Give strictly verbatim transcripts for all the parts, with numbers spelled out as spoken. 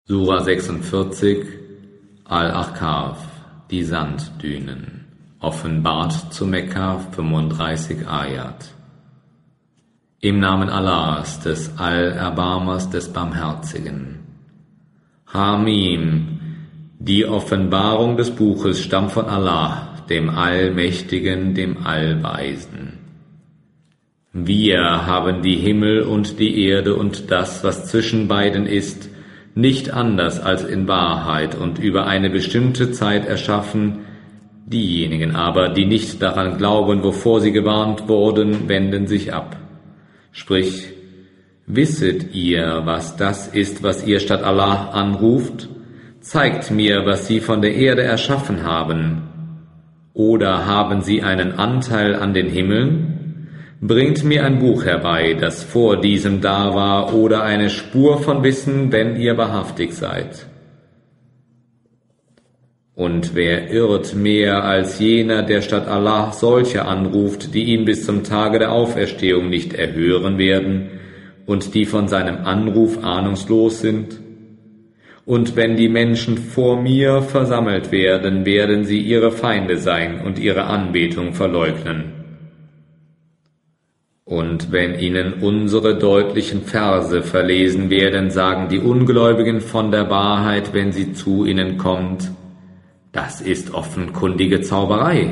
Sura sechsundvierzig, Al-Ahqaf, die Sanddünen, offenbart zu Mekka, fünfunddreißig Ayat. Im Namen Allahs, des Allerbarmers, des Barmherzigen. Hamim, die Offenbarung des Buches stammt von Allah, dem Allmächtigen, dem Allweisen. Wir haben die Himmel und die Erde und das, was zwischen beiden ist, nicht anders als in Wahrheit und über eine bestimmte Zeit erschaffen. Diejenigen aber, die nicht daran glauben, wovor sie gewarnt wurden, wenden sich ab. Sprich, wisset ihr, was das ist, was ihr statt Allah anruft? Zeigt mir, was sie von der Erde erschaffen haben. Oder haben sie einen Anteil an den Himmeln? Bringt mir ein Buch herbei, das vor diesem da war, oder eine Spur von Wissen, wenn ihr wahrhaftig seid. Und wer irrt mehr als jener, der statt Allah solche anruft, die ihn bis zum Tage der Auferstehung nicht erhören werden und die von seinem Anruf ahnungslos sind? Und wenn die Menschen vor mir versammelt werden, werden sie ihre Feinde sein und ihre Anbetung verleugnen. Und wenn ihnen unsere deutlichen Verse verlesen werden, sagen die Ungläubigen von der Wahrheit, wenn sie zu ihnen kommt, das ist offenkundige Zauberei.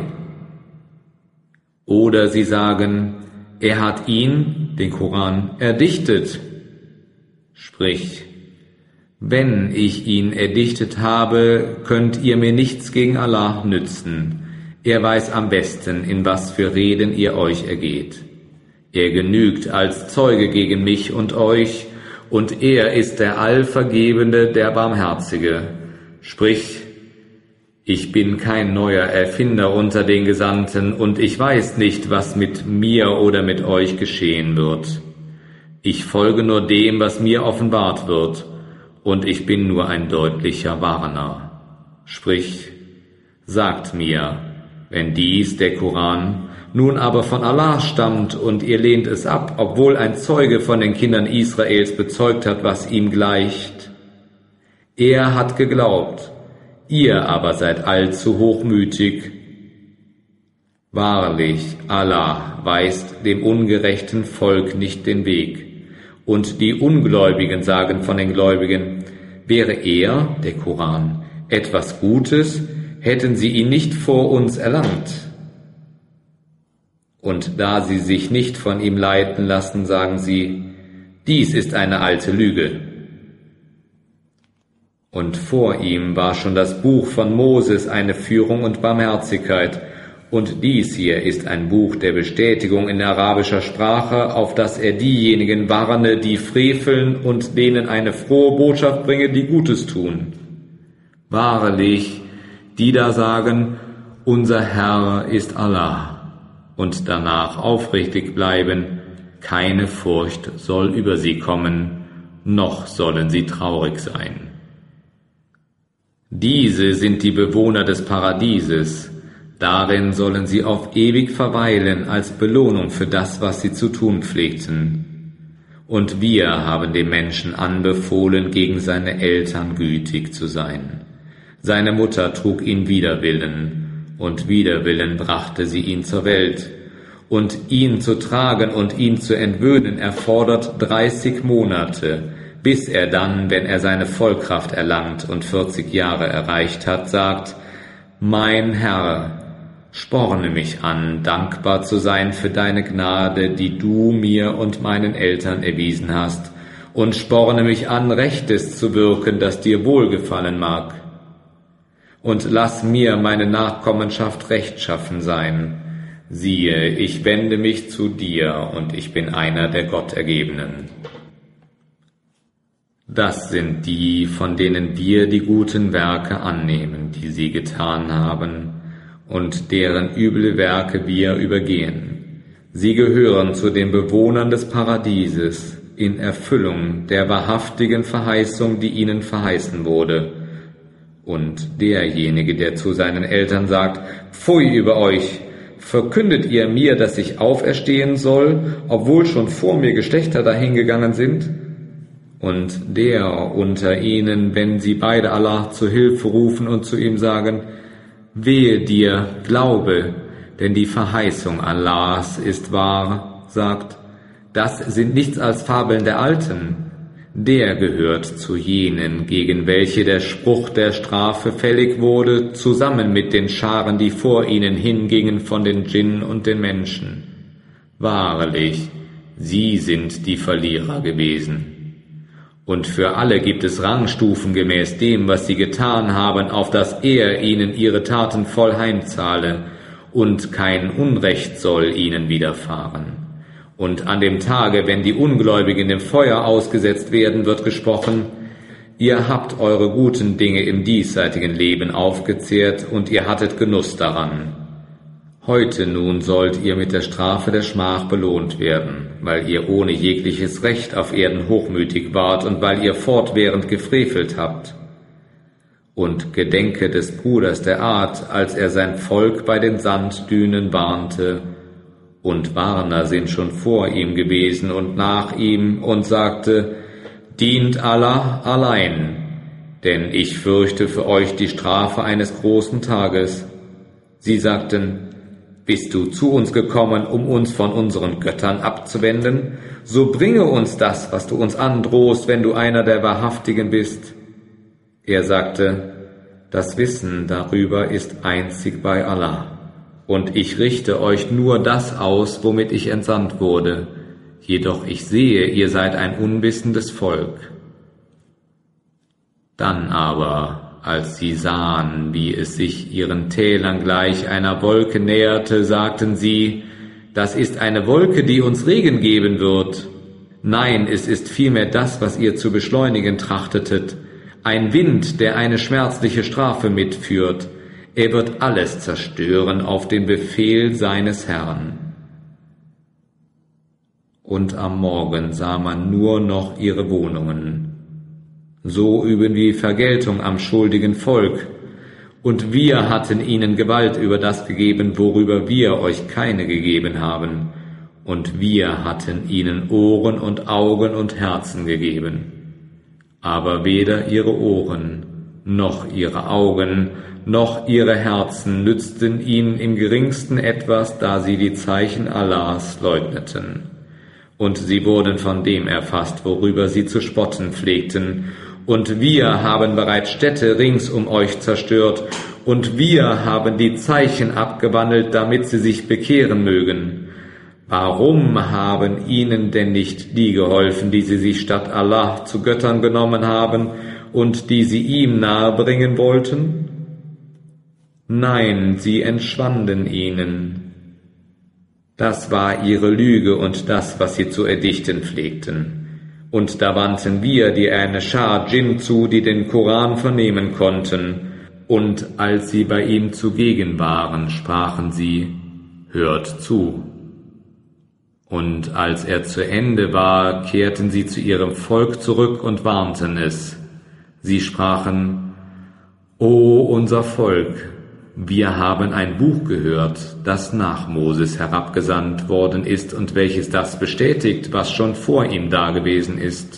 Oder sie sagen, er hat ihn, den Koran, erdichtet. Sprich, wenn ich ihn erdichtet habe, könnt ihr mir nichts gegen Allah nützen. Er weiß am besten, in was für Reden ihr euch ergeht. Er genügt als Zeuge gegen mich und euch, und er ist der Allvergebende, der Barmherzige. Sprich, ich bin kein neuer Erfinder unter den Gesandten, und ich weiß nicht, was mit mir oder mit euch geschehen wird. Ich folge nur dem, was mir offenbart wird, und ich bin nur ein deutlicher Warner. Sprich, sagt mir, wenn dies, der Koran, nun aber von Allah stammt und ihr lehnt es ab, obwohl ein Zeuge von den Kindern Israels bezeugt hat, was ihm gleicht. Er hat geglaubt, ihr aber seid allzu hochmütig. Wahrlich, Allah weist dem ungerechten Volk nicht den Weg. Und die Ungläubigen sagen von den Gläubigen, wäre er, der Koran, etwas Gutes, hätten sie ihn nicht vor uns erlangt. Und da sie sich nicht von ihm leiten lassen, sagen sie, dies ist eine alte Lüge. Und vor ihm war schon das Buch von Moses eine Führung und Barmherzigkeit, und dies hier ist ein Buch der Bestätigung in arabischer Sprache, auf das er diejenigen warne, die freveln, und denen eine frohe Botschaft bringe, die Gutes tun. Wahrlich, die da sagen, unser Herr ist Allah, und danach aufrichtig bleiben, keine Furcht soll über sie kommen, noch sollen sie traurig sein. Diese sind die Bewohner des Paradieses, darin sollen sie auf ewig verweilen als Belohnung für das, was sie zu tun pflegten. Und wir haben dem Menschen anbefohlen, gegen seine Eltern gütig zu sein. Seine Mutter trug ihn wider Willen, und wider Willen brachte sie ihn zur Welt. Und ihn zu tragen und ihn zu entwöhnen erfordert dreißig Monate, bis er dann, wenn er seine Vollkraft erlangt und vierzig Jahre erreicht hat, sagt, mein Herr, sporne mich an, dankbar zu sein für deine Gnade, die du mir und meinen Eltern erwiesen hast, und sporne mich an, Rechtes zu wirken, das dir wohlgefallen mag. Und lass mir meine Nachkommenschaft rechtschaffen sein. Siehe, ich wende mich zu dir, und ich bin einer der Gottergebenen. Das sind die, von denen wir die guten Werke annehmen, die sie getan haben, und deren üble Werke wir übergehen. Sie gehören zu den Bewohnern des Paradieses, in Erfüllung der wahrhaftigen Verheißung, die ihnen verheißen wurde. Und derjenige, der zu seinen Eltern sagt, Pfui über euch, verkündet ihr mir, dass ich auferstehen soll, obwohl schon vor mir Geschlechter dahingegangen sind? Und der unter ihnen, wenn sie beide Allah zu Hilfe rufen und zu ihm sagen, wehe dir, glaube, denn die Verheißung Allahs ist wahr, sagt, das sind nichts als Fabeln der Alten. Der gehört zu jenen, gegen welche der Spruch der Strafe fällig wurde, zusammen mit den Scharen, die vor ihnen hingingen von den Djinnen und den Menschen. Wahrlich, sie sind die Verlierer gewesen. Und für alle gibt es Rangstufen gemäß dem, was sie getan haben, auf dass er ihnen ihre Taten voll heimzahle, und kein Unrecht soll ihnen widerfahren. Und an dem Tage, wenn die Ungläubigen dem Feuer ausgesetzt werden, wird gesprochen, ihr habt eure guten Dinge im diesseitigen Leben aufgezehrt und ihr hattet Genuss daran. Heute nun sollt ihr mit der Strafe der Schmach belohnt werden, weil ihr ohne jegliches Recht auf Erden hochmütig wart und weil ihr fortwährend gefrevelt habt. Und gedenke des Bruders der Art, als er sein Volk bei den Sanddünen warnte, und Warner sind schon vor ihm gewesen und nach ihm, und sagte, dient Allah allein, denn ich fürchte für euch die Strafe eines großen Tages. Sie sagten, bist du zu uns gekommen, um uns von unseren Göttern abzuwenden? So bringe uns das, was du uns androhst, wenn du einer der Wahrhaftigen bist. Er sagte, das Wissen darüber ist einzig bei Allah. Und ich richte euch nur das aus, womit ich entsandt wurde. Jedoch ich sehe, ihr seid ein unwissendes Volk. Dann aber, als sie sahen, wie es sich ihren Tälern gleich einer Wolke näherte, sagten sie, das ist eine Wolke, die uns Regen geben wird. Nein, es ist vielmehr das, was ihr zu beschleunigen trachtetet, ein Wind, der eine schmerzliche Strafe mitführt. Er wird alles zerstören auf den Befehl seines Herrn. Und am Morgen sah man nur noch ihre Wohnungen. So üben wir Vergeltung am schuldigen Volk. Und wir hatten ihnen Gewalt über das gegeben, worüber wir euch keine gegeben haben. Und wir hatten ihnen Ohren und Augen und Herzen gegeben. Aber weder ihre Ohren, noch ihre Augen, noch ihre Herzen nützten ihnen im geringsten etwas, da sie die Zeichen Allahs leugneten. Und sie wurden von dem erfasst, worüber sie zu spotten pflegten. Und wir haben bereits Städte rings um euch zerstört, und wir haben die Zeichen abgewandelt, damit sie sich bekehren mögen. Warum haben ihnen denn nicht die geholfen, die sie sich statt Allah zu Göttern genommen haben und die sie ihm nahebringen wollten? Nein, sie entschwanden ihnen. Das war ihre Lüge und das, was sie zu erdichten pflegten. Und da wandten wir dir eine Schar Djinn zu, die den Koran vernehmen konnten. Und als sie bei ihm zugegen waren, sprachen sie, hört zu. Und als er zu Ende war, kehrten sie zu ihrem Volk zurück und warnten es. Sie sprachen, O unser Volk, wir haben ein Buch gehört, das nach Moses herabgesandt worden ist und welches das bestätigt, was schon vor ihm dagewesen ist.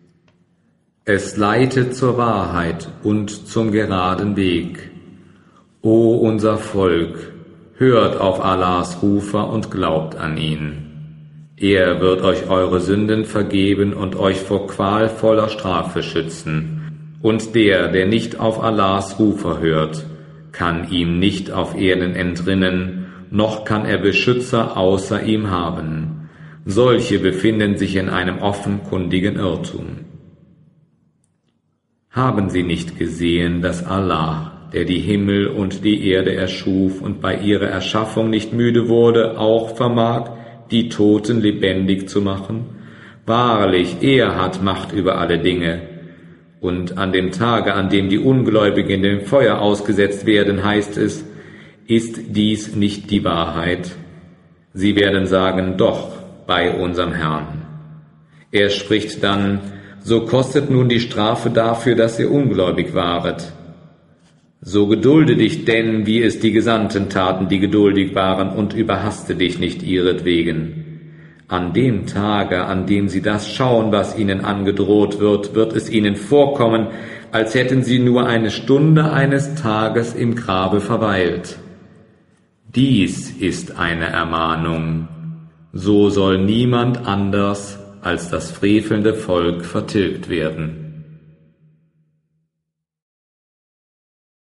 Es leitet zur Wahrheit und zum geraden Weg. O unser Volk, hört auf Allahs Rufer und glaubt an ihn. Er wird euch eure Sünden vergeben und euch vor qualvoller Strafe schützen. Und der, der nicht auf Allahs Rufer hört, kann ihm nicht auf Erden entrinnen, noch kann er Beschützer außer ihm haben. Solche befinden sich in einem offenkundigen Irrtum. Haben sie nicht gesehen, dass Allah, der die Himmel und die Erde erschuf und bei ihrer Erschaffung nicht müde wurde, auch vermag, die Toten lebendig zu machen? Wahrlich, er hat Macht über alle Dinge. Und an dem Tage, an dem die Ungläubigen dem Feuer ausgesetzt werden, heißt es, ist dies nicht die Wahrheit? Sie werden sagen, doch, bei unserem Herrn. Er spricht dann, so kostet nun die Strafe dafür, dass ihr ungläubig waret. So gedulde dich denn, wie es die Gesandten taten, die geduldig waren, und überhaste dich nicht ihretwegen. An dem Tage, an dem sie das schauen, was ihnen angedroht wird, wird es ihnen vorkommen, als hätten sie nur eine Stunde eines Tages im Grabe verweilt. Dies ist eine Ermahnung. So soll niemand anders als das frevelnde Volk vertilgt werden.